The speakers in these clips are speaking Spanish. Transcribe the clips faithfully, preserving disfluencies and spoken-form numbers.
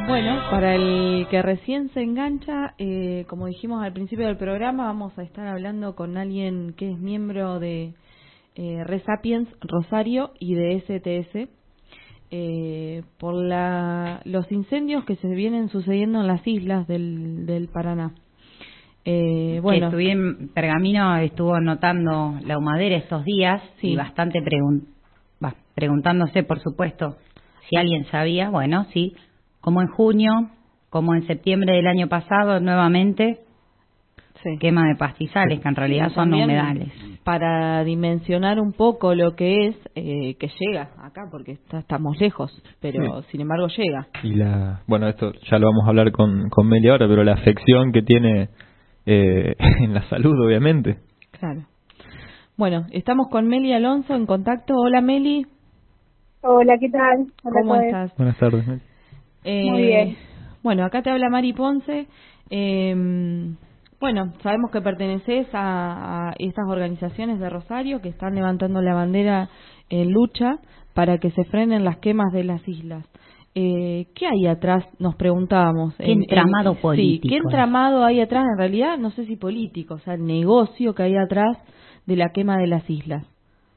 Bueno, para el que recién se engancha, eh, como dijimos al principio del programa, vamos a estar hablando con alguien que es miembro de eh, Resapiens Rosario y de S T S, eh, por la, los incendios que se vienen sucediendo en las islas del, del Paraná. Eh, bueno, que estuve en Pergamino, estuvo notando la humadera estos días, sí, y bastante pregun bah, preguntándose, por supuesto, si alguien sabía. Bueno, sí, como en junio, como en septiembre del año pasado, nuevamente sí, quema de pastizales, que en realidad sí, son humedales. Para dimensionar un poco lo que es, eh, que llega acá, porque está, estamos lejos, pero sí, sin embargo llega. Y la, bueno, esto ya lo vamos a hablar con, con Meli ahora, pero la afección que tiene eh, en la salud, obviamente. Claro. Bueno, estamos con Meli Alonso en contacto. Hola, Meli. Hola, ¿qué tal? Hola, ¿cómo estás? Buenas tardes, Meli. Eh, Muy bien. Bueno, acá te habla Mari Ponce. Eh, bueno, sabemos que perteneces a, a estas organizaciones de Rosario que están levantando la bandera en lucha para que se frenen las quemas de las islas. Eh, ¿Qué hay atrás? Nos preguntábamos. ¿Qué entramado en, político? Sí, ¿qué entramado hay atrás? En realidad, no sé si político, o sea, el negocio que hay atrás de la quema de las islas.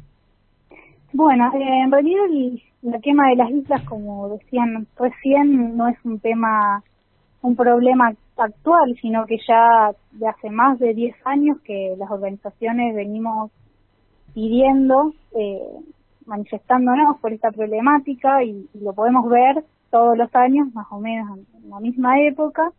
Bueno, eh, en realidad el, la quema de las islas, como decían recién, no es un tema, un problema actual, sino que ya de hace más de diez años que las organizaciones venimos pidiendo, eh, manifestándonos por esta problemática y, y lo podemos ver todos los años, más o menos en la misma época.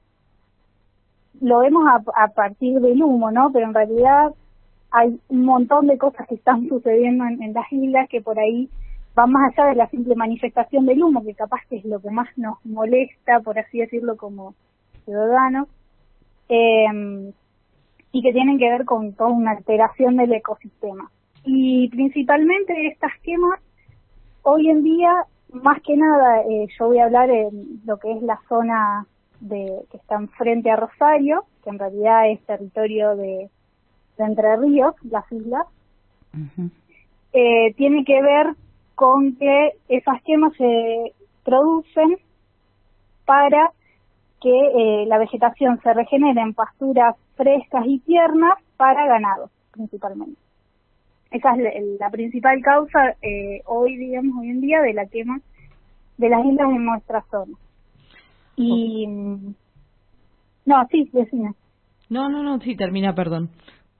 Lo vemos a, a partir del humo, ¿no? Pero en realidad hay un montón de cosas que están sucediendo en, en las islas que por ahí van más allá de la simple manifestación del humo, que capaz que es lo que más nos molesta, por así decirlo, como ciudadanos, eh, y que tienen que ver con toda una alteración del ecosistema. Y principalmente estas quemas, hoy en día, más que nada, eh, yo voy a hablar en lo que es la zona de que está frente a Rosario, que en realidad es territorio de de Entre Ríos, las islas, uh-huh. eh, tiene que ver con que esas quemas se producen para que eh, la vegetación se regenere en pasturas frescas y tiernas para ganado, principalmente. Esa es la, la principal causa eh, hoy, digamos, hoy en día de la quema de las islas en nuestra zona. Y... Oh. No, sí, decime. No, no, no, sí, termina, perdón.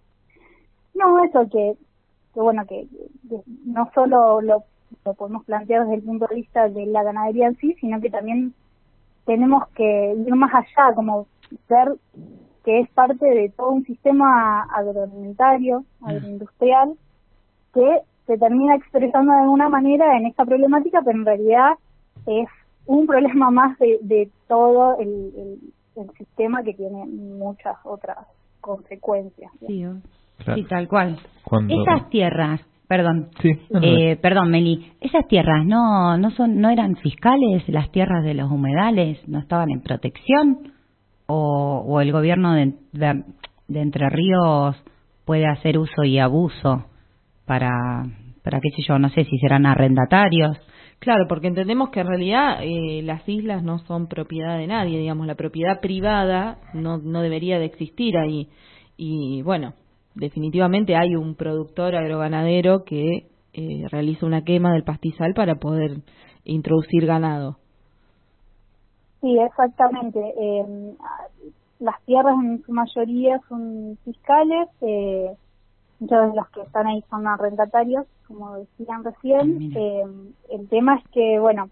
No, eso que, que bueno, que, que no solo lo, lo podemos plantear desde el punto de vista de la ganadería en sí, sino que también tenemos que ir más allá, como ver que es parte de todo un sistema agroalimentario, agroindustrial, que se termina expresando de alguna manera en esta problemática, pero en realidad es un problema más de, de todo el, el, el sistema que tiene muchas otras consecuencias. Sí, claro. Sí, tal cual. Cuando... Esas tierras, perdón, sí, eh, perdón, Meli, esas tierras no no son no eran fiscales, las tierras de los humedales, no estaban en protección, o, o el gobierno de, de, de Entre Ríos puede hacer uso y abuso para para qué sé yo, no sé si serán arrendatarios. Claro, porque entendemos que en realidad eh, las islas no son propiedad de nadie, digamos, la propiedad privada no no debería de existir ahí. Y bueno, definitivamente hay un productor agroganadero que eh, realiza una quema del pastizal para poder introducir ganado. Sí, exactamente. Eh, las tierras en su mayoría son fiscales, eh, muchos de los que están ahí son arrendatarios, como decían recién. Eh, el tema es que, bueno,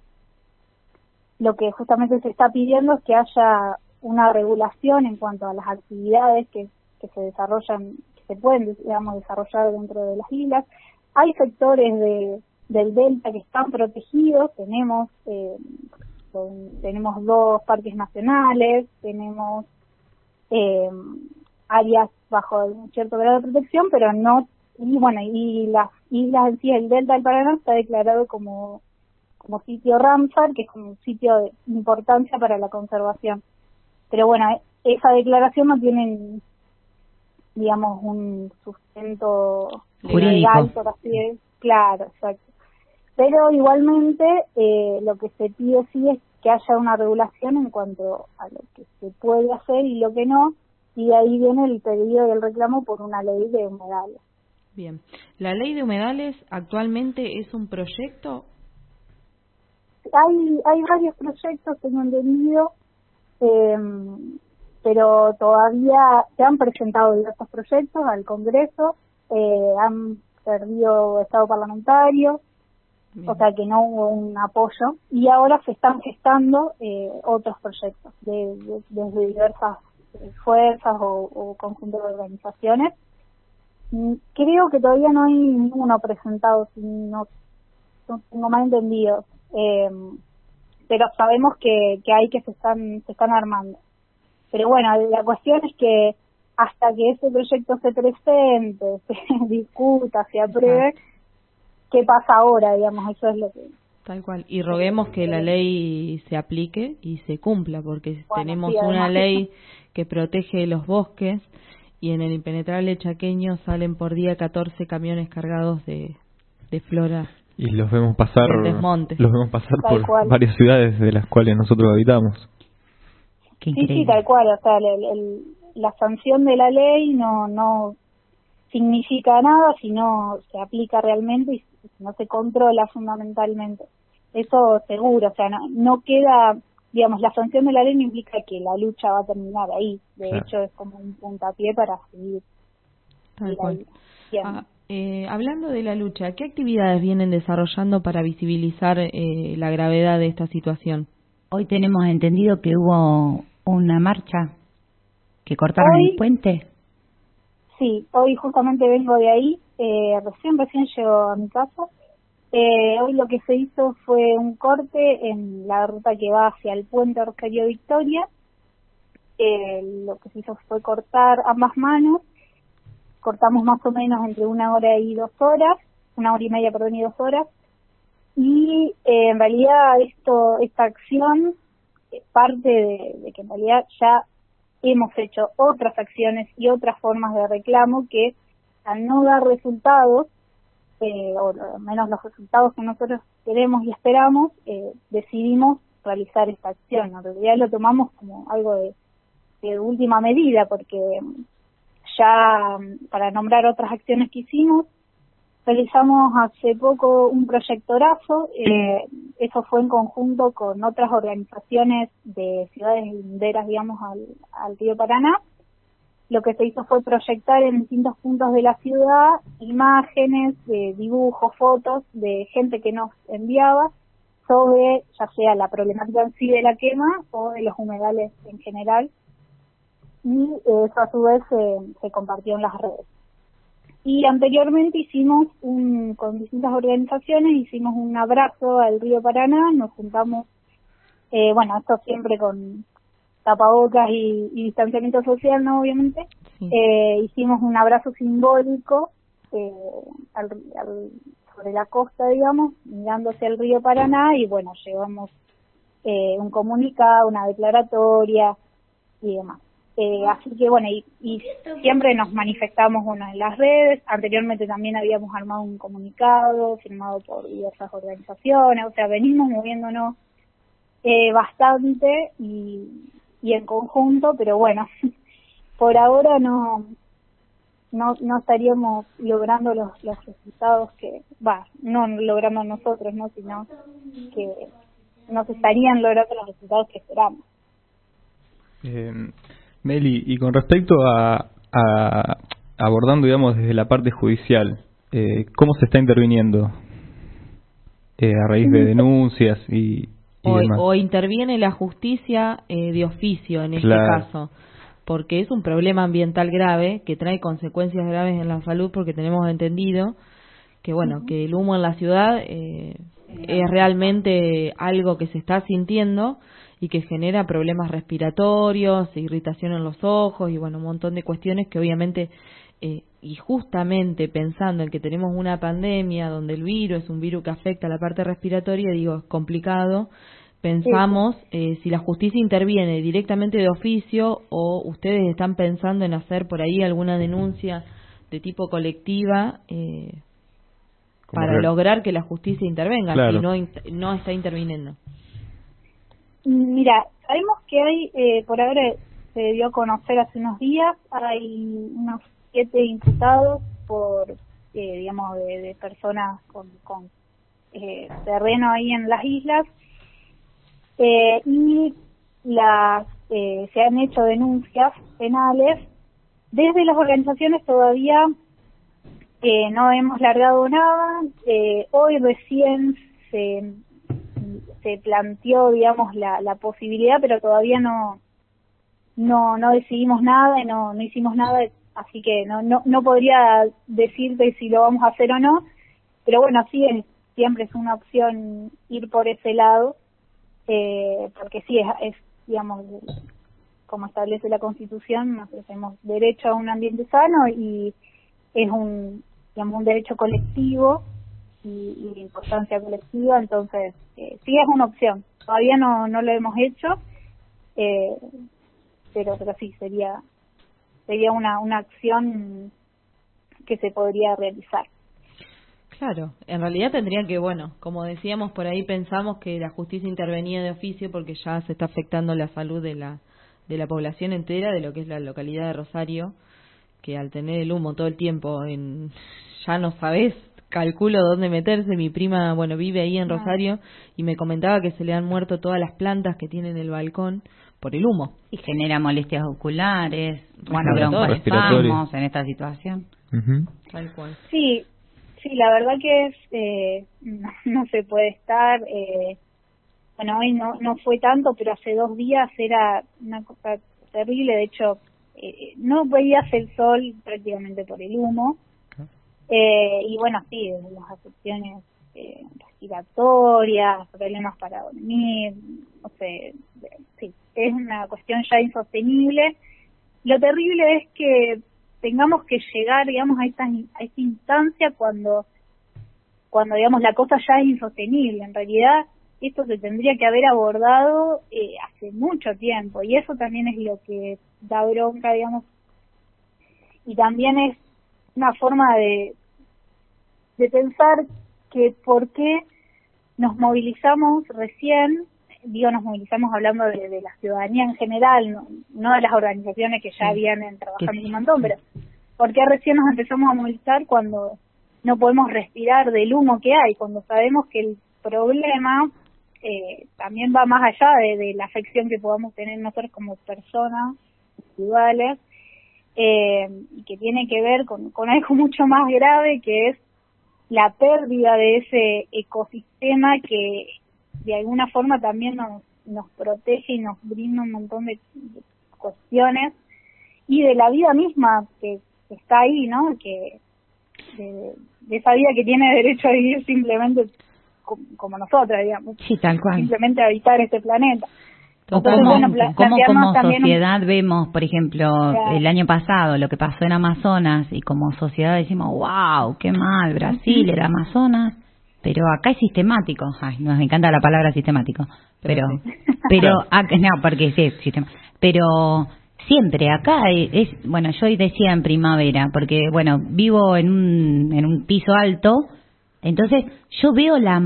lo que justamente se está pidiendo es que haya una regulación en cuanto a las actividades que, que se desarrollan, se pueden, digamos, desarrollar dentro de las islas. Hay sectores de, del delta que están protegidos, tenemos eh, tenemos dos parques nacionales, tenemos eh, áreas bajo un cierto grado de protección, pero no, y bueno, y las islas en sí, el delta del Paraná está declarado como, como sitio Ramsar, que es como un sitio de importancia para la conservación. Pero bueno, esa declaración no tiene, digamos, un sustento legal, por así decirlo. Claro, exacto. Pero igualmente eh, lo que se pide sí es que haya una regulación en cuanto a lo que se puede hacer y lo que no, y de ahí viene el pedido y el reclamo por una ley de humedales. Bien, ¿la ley de humedales actualmente es un proyecto? Hay, hay varios proyectos, tengo entendido, eh, pero todavía se han presentado diversos proyectos al Congreso, eh, han perdido estado parlamentario, Bien. O sea que no hubo un apoyo, y ahora se están gestando eh, otros proyectos de, de, desde diversas fuerzas o, o conjuntos de organizaciones. Creo que todavía no hay ninguno presentado, si no, no tengo mal entendido, eh, pero sabemos que, que hay que se están se están armando. Pero bueno, la cuestión es que hasta que ese proyecto se presente, se discuta, se apruebe, ¿qué pasa ahora? Digamos, eso es lo que... Tal cual. Y roguemos que la ley se aplique y se cumpla, porque bueno, tenemos sí, una ley que protege los bosques y en el impenetrable chaqueño salen por día catorce camiones cargados de, de flora. Y los vemos pasar, los vemos pasar tal por cual. varias ciudades de las cuales nosotros habitamos. Qué sí, sí, tal cual. O sea, el, el, la sanción de la ley no no significa nada si no se aplica realmente y si no se controla fundamentalmente. Eso seguro, o sea, no, no queda, digamos, la sanción de la ley no implica que la lucha va a terminar ahí. De claro. hecho, es como un puntapié para seguir. Tal cual. Ah, eh, hablando de la lucha, ¿qué actividades vienen desarrollando para visibilizar eh, la gravedad de esta situación? Hoy tenemos entendido que hubo una marcha, que cortaron hoy, el puente. Sí, hoy justamente vengo de ahí, eh, recién, recién llego a mi casa. Eh, hoy lo que se hizo fue un corte en la ruta que va hacia el puente Rosario Victoria. Eh, lo que se hizo fue cortar ambas manos. Cortamos más o menos entre una hora y dos horas, una hora y media, perdón, y dos horas. Y eh, en realidad esto, esta acción es parte de, de que en realidad ya hemos hecho otras acciones y otras formas de reclamo que al no dar resultados, eh, o al menos los resultados que nosotros queremos y esperamos, eh, decidimos realizar esta acción. En realidad lo tomamos como algo de, de última medida, porque ya, para nombrar otras acciones que hicimos, realizamos hace poco un proyectorazo, eh, eso fue en conjunto con otras organizaciones de ciudades linderas, digamos, al, al río Paraná. Lo que se hizo fue proyectar en distintos puntos de la ciudad imágenes, de dibujos, fotos de gente que nos enviaba sobre, ya sea la problemática en sí de la quema o de los humedales en general, y eh, eso a su vez se, se compartió en las redes. Y anteriormente hicimos un, con distintas organizaciones, hicimos un abrazo al río Paraná, nos juntamos, eh, bueno, esto siempre con tapabocas y, y distanciamiento social, ¿no? Obviamente. Sí. Eh, hicimos un abrazo simbólico eh, al, al, sobre la costa, digamos, mirando hacia el río Paraná, y bueno, llevamos eh, un comunicado, una declaratoria y demás. Eh, así que bueno, y, y siempre nos manifestamos bueno, en las redes. Anteriormente también habíamos armado un comunicado firmado por diversas organizaciones, o sea, venimos moviéndonos eh, bastante y, y en conjunto, pero bueno, por ahora no no no estaríamos logrando los, los resultados que, va, no logrando nosotros, no, sino que no se estarían logrando los resultados que esperamos. Eh... Meli, y con respecto a, a abordando, digamos, desde la parte judicial, eh, ¿cómo se está interviniendo eh, a raíz de denuncias y, y o, demás? O interviene la justicia eh, de oficio en este claro. caso, porque es un problema ambiental grave que trae consecuencias graves en la salud, porque tenemos entendido que, bueno, uh-huh. que el humo en la ciudad eh, es realmente algo que se está sintiendo y que genera problemas respiratorios, irritación en los ojos y bueno, un montón de cuestiones que obviamente, eh, y justamente pensando en que tenemos una pandemia donde el virus es un virus que afecta a la parte respiratoria, digo, es complicado. Pensamos sí. eh, si la justicia interviene directamente de oficio o ustedes están pensando en hacer por ahí alguna denuncia de tipo colectiva eh, para real. lograr que la justicia intervenga, claro. si no, no está interviniendo. Mira, sabemos que hay, eh, por ahora se dio a conocer hace unos días, hay unos siete imputados por, eh, digamos, de, de personas con, con eh, terreno ahí en las islas, eh, y las eh, se han hecho denuncias penales. Desde las organizaciones todavía eh, no hemos largado nada. Eh, hoy recién se, se planteó, digamos, la, la posibilidad, pero todavía no no no decidimos nada y no no hicimos nada, así que no no no podría decirte si lo vamos a hacer o no, pero bueno, sí, es, siempre es una opción ir por ese lado, eh, porque sí es, es digamos, como establece la Constitución, nosotros tenemos derecho a un ambiente sano y es un, digamos, un derecho colectivo y, y de importancia colectiva, entonces eh, sí es una opción. Todavía no no lo hemos hecho, eh, pero pero sí sería sería una una acción que se podría realizar. Claro, en realidad tendrían que, bueno, como decíamos por ahí, pensamos que la justicia intervenía de oficio porque ya se está afectando la salud de la de la población entera de lo que es la localidad de Rosario, que al tener el humo todo el tiempo, en ya no sabés, calculo dónde meterse. Mi prima, bueno, vive ahí en Rosario y me comentaba que se le han muerto todas las plantas que tiene en el balcón por el humo. Y genera molestias oculares, bueno, respiratorias broncoespasmos en esta situación. Uh-huh. Tal cual. Sí, sí, la verdad que es eh, no, no se puede estar. Eh, bueno, hoy no no fue tanto, pero hace dos días era una cosa terrible. De hecho, eh, no veías el sol prácticamente por el humo. Eh, y bueno, sí, las afecciones eh, respiratorias, problemas para dormir, no sé, sí, es una cuestión ya insostenible. Lo terrible es que tengamos que llegar, digamos, a esta, a esta instancia cuando, cuando, digamos, la cosa ya es insostenible. En realidad, esto se tendría que haber abordado eh, hace mucho tiempo, y eso también es lo que da bronca, digamos, y también es una forma de, de pensar que por qué nos movilizamos recién, digo nos movilizamos hablando de, de la ciudadanía en general, no, no de las organizaciones que ya vienen trabajando un montón, pero por qué recién nos empezamos a movilizar cuando no podemos respirar del humo que hay, cuando sabemos que el problema eh, también va más allá de, de la afección que podamos tener nosotros como personas individuales, eh, y que tiene que ver con, con algo mucho más grave, que es la pérdida de ese ecosistema que de alguna forma también nos, nos protege y nos brinda un montón de, de cuestiones, y de la vida misma que, que está ahí, ¿no? Que de, de esa vida que tiene derecho a vivir simplemente como, como nosotras, digamos. Sí, tal cual. Simplemente a habitar este planeta. O Entonces, como, bueno, pla- como, como también sociedad un... vemos, por ejemplo, Claro. el año pasado lo que pasó en Amazonas, y como sociedad decimos, wow, qué mal, Brasil, el Amazonas, pero acá es sistemático. Ay, nos encanta la palabra sistemático, pero, pero, acá, no, porque sí, sistema, pero siempre acá es, es, bueno, yo hoy decía en primavera, porque bueno, vivo en un, en un piso alto, entonces yo veo la,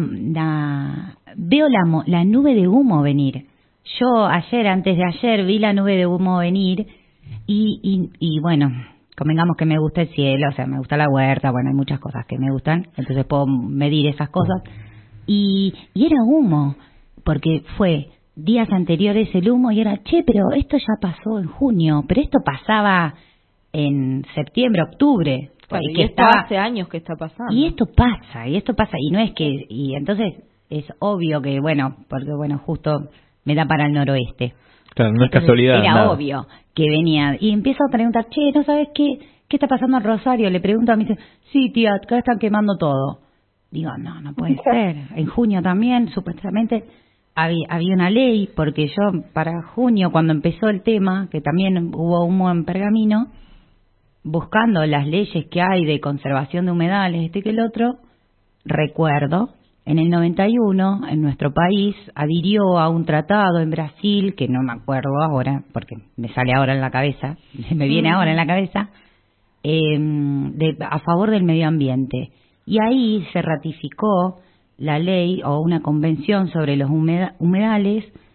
la veo la, la nube de humo venir. Yo ayer, antes de ayer, vi la nube de humo venir y, y, y bueno, convengamos que me gusta el cielo, o sea, me gusta la huerta, bueno, hay muchas cosas que me gustan, entonces puedo medir esas cosas. Y, y era humo, porque fue días anteriores el humo y era, che, pero esto ya pasó en junio, pero esto pasaba en septiembre, octubre. Claro, y y que esto estaba, hace años que está pasando. Y esto pasa, y esto pasa, y no es que, y entonces es obvio que, bueno, porque bueno, justo me da para el noroeste. Claro, no es casualidad. Era nada. obvio que venía. Y empiezo a preguntar, che, ¿no sabes qué? ¿Qué está pasando en Rosario? Le pregunto a mí, dice, sí, tía, acá están quemando todo. Digo, no, no puede ser. En junio también, supuestamente, había, había una ley, porque yo para junio, cuando empezó el tema, que también hubo humo en Pergamino, buscando las leyes que hay de conservación de humedales, este que el otro, recuerdo, en el noventa y uno, en nuestro país, adhirió a un tratado en Brasil, que no me acuerdo ahora, porque me sale ahora en la cabeza, me viene ahora en la cabeza, eh, de, a favor del medio ambiente. Y ahí se ratificó la ley o una convención sobre los humeda, humedales,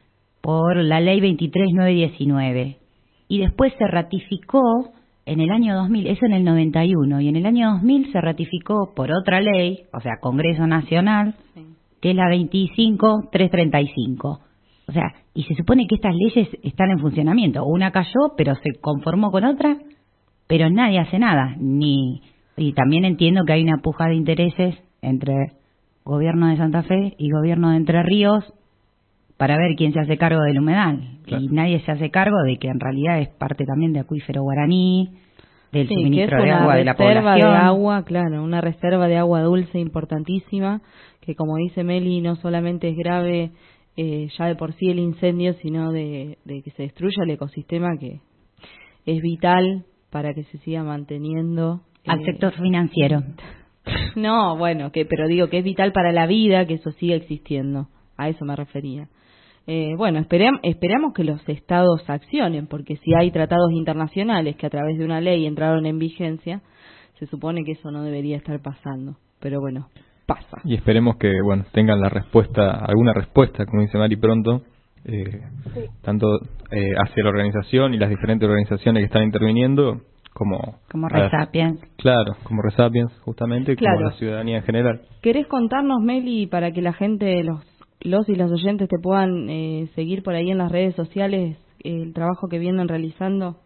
por la ley veintitrés mil novecientos diecinueve y después se ratificó en el año dos mil, eso en el noventa y uno, y en el año dos mil se ratificó por otra ley, o sea, Congreso Nacional, sí, que es la veinticinco mil trescientos treinta y cinco. O sea, y se supone que estas leyes están en funcionamiento. Una cayó, pero se conformó con otra, pero nadie hace nada. Ni Y también entiendo que hay una puja de intereses entre gobierno de Santa Fe y gobierno de Entre Ríos para ver quién se hace cargo del humedal. Claro. Y nadie se hace cargo de que en realidad es parte también de Acuífero Guaraní, del sí, suministro de agua de la población. Una reserva de agua, claro, una reserva de agua dulce importantísima, que como dice Meli, no solamente es grave eh, ya de por sí el incendio, sino de, de que se destruya el ecosistema, que es vital para que se siga manteniendo. Al eh, sector financiero. No, bueno, que pero digo que es vital para la vida que eso siga existiendo. A eso me refería. Eh, bueno, esperam, esperamos que los estados accionen, porque si hay tratados internacionales que a través de una ley entraron en vigencia, se supone que eso no debería estar pasando. Pero bueno, pasa. Y esperemos que, bueno, tengan la respuesta, alguna respuesta, como dice Mari pronto, eh, sí. tanto eh, hacia la organización y las diferentes organizaciones que están interviniendo, como como Resapiens. Claro, como Resapiens, justamente, claro. Como la ciudadanía en general. ¿Querés contarnos, Meli, para que la gente, los los y los oyentes te puedan eh, seguir por ahí en las redes sociales, eh, el trabajo que vienen realizando?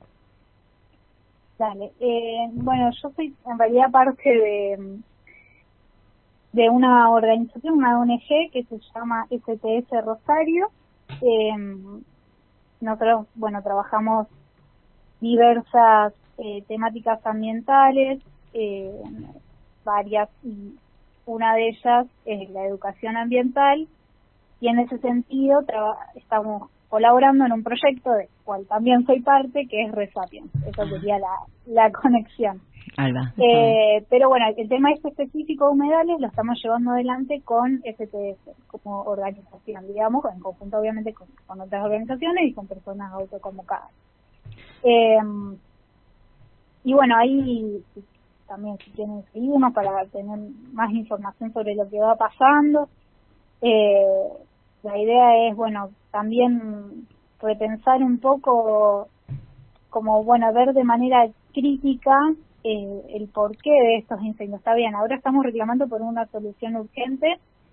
Dale. Eh, bueno, yo soy en realidad parte de de una organización, una O N G que se llama S T S Rosario. Eh, nosotros, bueno, trabajamos diversas eh, temáticas ambientales, eh, varias, y una de ellas es la educación ambiental, y en ese sentido estamos colaborando en un proyecto del cual también soy parte, que es Resapiens. Esa sería la, la conexión. Alba. Eh, pero bueno, el tema este específico de humedales lo estamos llevando adelante con S T S como organización, digamos, en conjunto obviamente con, con otras organizaciones y con personas autoconvocadas. Eh, y bueno, ahí también si quieren seguirnos para tener más información sobre lo que va pasando. Eh, la idea es, bueno, también repensar un poco, como, bueno, ver de manera crítica eh, el porqué de estos incendios. Está bien, ahora estamos reclamando por una solución urgente,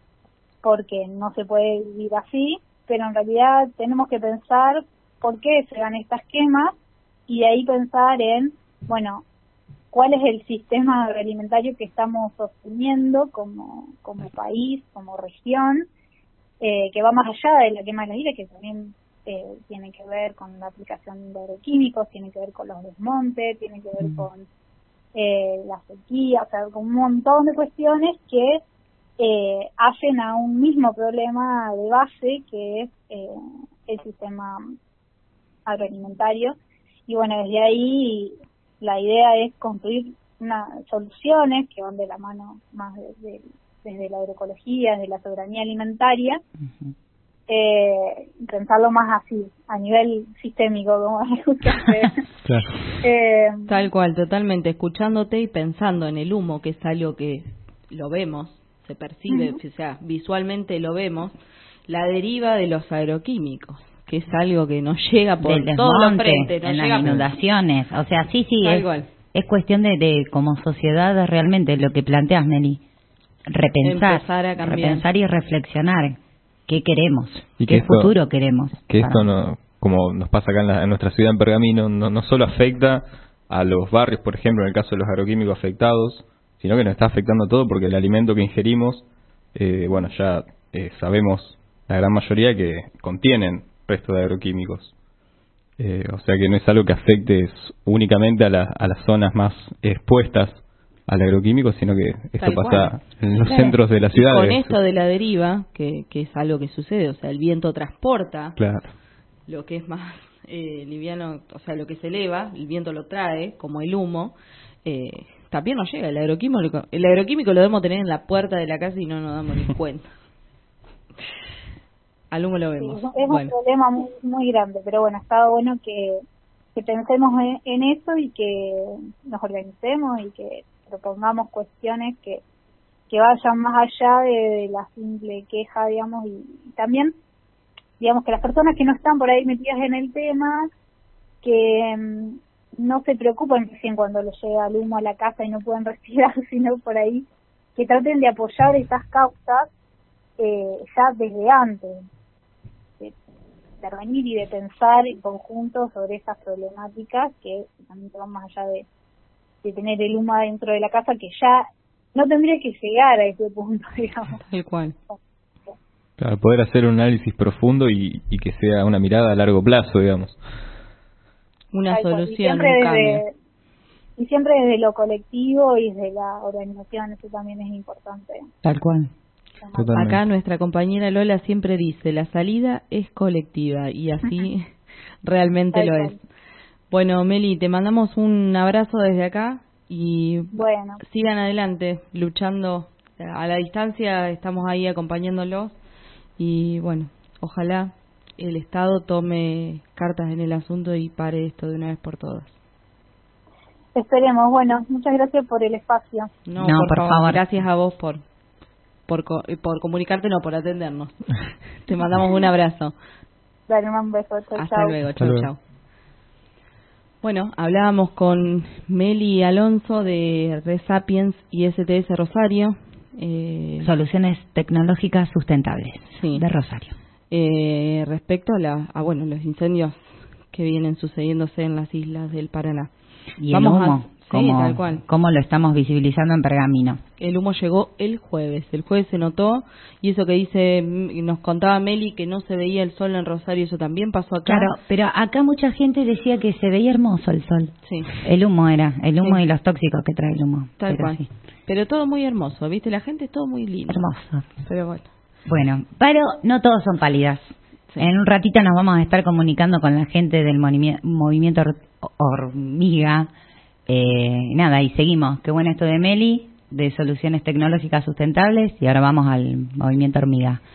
porque no se puede vivir así, pero en realidad tenemos que pensar por qué se dan estas quemas, y de ahí pensar en, bueno, cuál es el sistema agroalimentario que estamos sosteniendo como, como país, como región, eh, que va más allá de la quema de las islas, que también eh, tiene que ver con la aplicación de agroquímicos, tiene que ver con los desmontes, tiene que ver con eh, la sequía, o sea, con un montón de cuestiones que eh, hacen a un mismo problema de base, que es eh, el sistema agroalimentario. Y bueno, desde ahí la idea es construir unas soluciones que van de la mano más de, de, desde la agroecología, desde la soberanía alimentaria, uh-huh. eh, pensarlo más así, a nivel sistémico, como escuchaste. Claro. eh, Tal cual, totalmente, escuchándote y pensando en el humo, que es algo que lo vemos, se percibe, uh-huh. o sea, visualmente lo vemos, la deriva de los agroquímicos, que es algo que nos llega por todos los frentes, nos en llega las inundaciones, o sea, sí, sí, es, es cuestión de, de, como sociedad, realmente, lo que planteas, Meli, repensar, repensar y reflexionar, ¿qué queremos? Y ¿Qué que esto, futuro queremos? Que esto, no, como nos pasa acá en, la, en nuestra ciudad, en Pergamino, no, no solo afecta a los barrios, por ejemplo, en el caso de los agroquímicos afectados, sino que nos está afectando a todo, porque el alimento que ingerimos, eh, bueno, ya eh, sabemos la gran mayoría que contienen resto de agroquímicos, eh, o sea que no es algo que afecte únicamente a, la, a las zonas más expuestas al agroquímico, sino que esto Tal pasa cual. en los claro. centros de la ciudad. Con esto de la deriva, que, que es algo que sucede, o sea, el viento transporta claro. lo que es más eh, liviano, o sea, lo que se eleva, el viento lo trae, como el humo, eh, también nos llega el agroquímico. El agroquímico lo debemos tener en la puerta de la casa y no nos damos ni cuenta. Al humo lo vemos. Sí, es bueno. un problema muy, muy grande, pero bueno, está bueno que, que pensemos en, en eso y que nos organicemos y que propongamos cuestiones que, que vayan más allá de, de la simple queja, digamos, y, y también digamos que las personas que no están por ahí metidas en el tema, que um, no se preocupen recién cuando les llega el humo a la casa y no pueden respirar, sino por ahí que traten de apoyar esas causas eh, ya desde antes, de intervenir y de pensar en conjunto sobre esas problemáticas que también van más allá de, de tener el humo dentro de la casa, que ya no tendría que llegar a ese punto, digamos. Tal cual. Claro, poder hacer un análisis profundo y, y que sea una mirada a largo plazo, digamos. Una Tal cual. solución, Y un siempre cambio. desde, y siempre desde lo colectivo y desde la organización, eso también es importante. Tal cual. Totalmente. Acá nuestra compañera Lola siempre dice, la salida es colectiva, y así realmente Tal lo cual. es. Bueno, Meli, te mandamos un abrazo desde acá y Bueno, sigan adelante, luchando a la distancia, estamos ahí acompañándolos y bueno, ojalá el Estado tome cartas en el asunto y pare esto de una vez por todas. esperemos. Bueno, muchas gracias por el espacio. No, No, por, por favor, favor. gracias a vos por por co- por comunicarte, no, por atendernos. Te mandamos un abrazo. Dale un beso. Chau, Hasta chau. luego, Hasta chau, luego. chau. Bueno, hablábamos con Meli Alonso de Resapiens y S T S Rosario. Eh, Soluciones tecnológicas sustentables Sí. de Rosario. eh, respecto a, la, a bueno, los incendios que vienen sucediéndose en las islas del Paraná. Y Vamos el humo, a- sí, cómo, tal cual. cómo lo estamos visibilizando en Pergamino. El humo llegó el jueves. El jueves se notó, y eso que dice, mm, nos contaba Meli que no se veía el sol en Rosario, eso también pasó acá. Claro, pero acá mucha gente decía que se veía hermoso el sol. Sí, El humo era, el humo Sí. y los tóxicos que trae el humo. tal Pero cual. sí, Pero todo muy hermoso, ¿viste? La gente es todo muy lindo. hermoso. Pero bueno. Bueno, pero no todos son pálidas. Sí. En un ratito nos vamos a estar comunicando con la gente del movimi- movimiento Hor- hormiga. Eh, nada, y seguimos. Qué bueno esto de Meli, de soluciones tecnológicas sustentables, y ahora vamos al movimiento hormiga.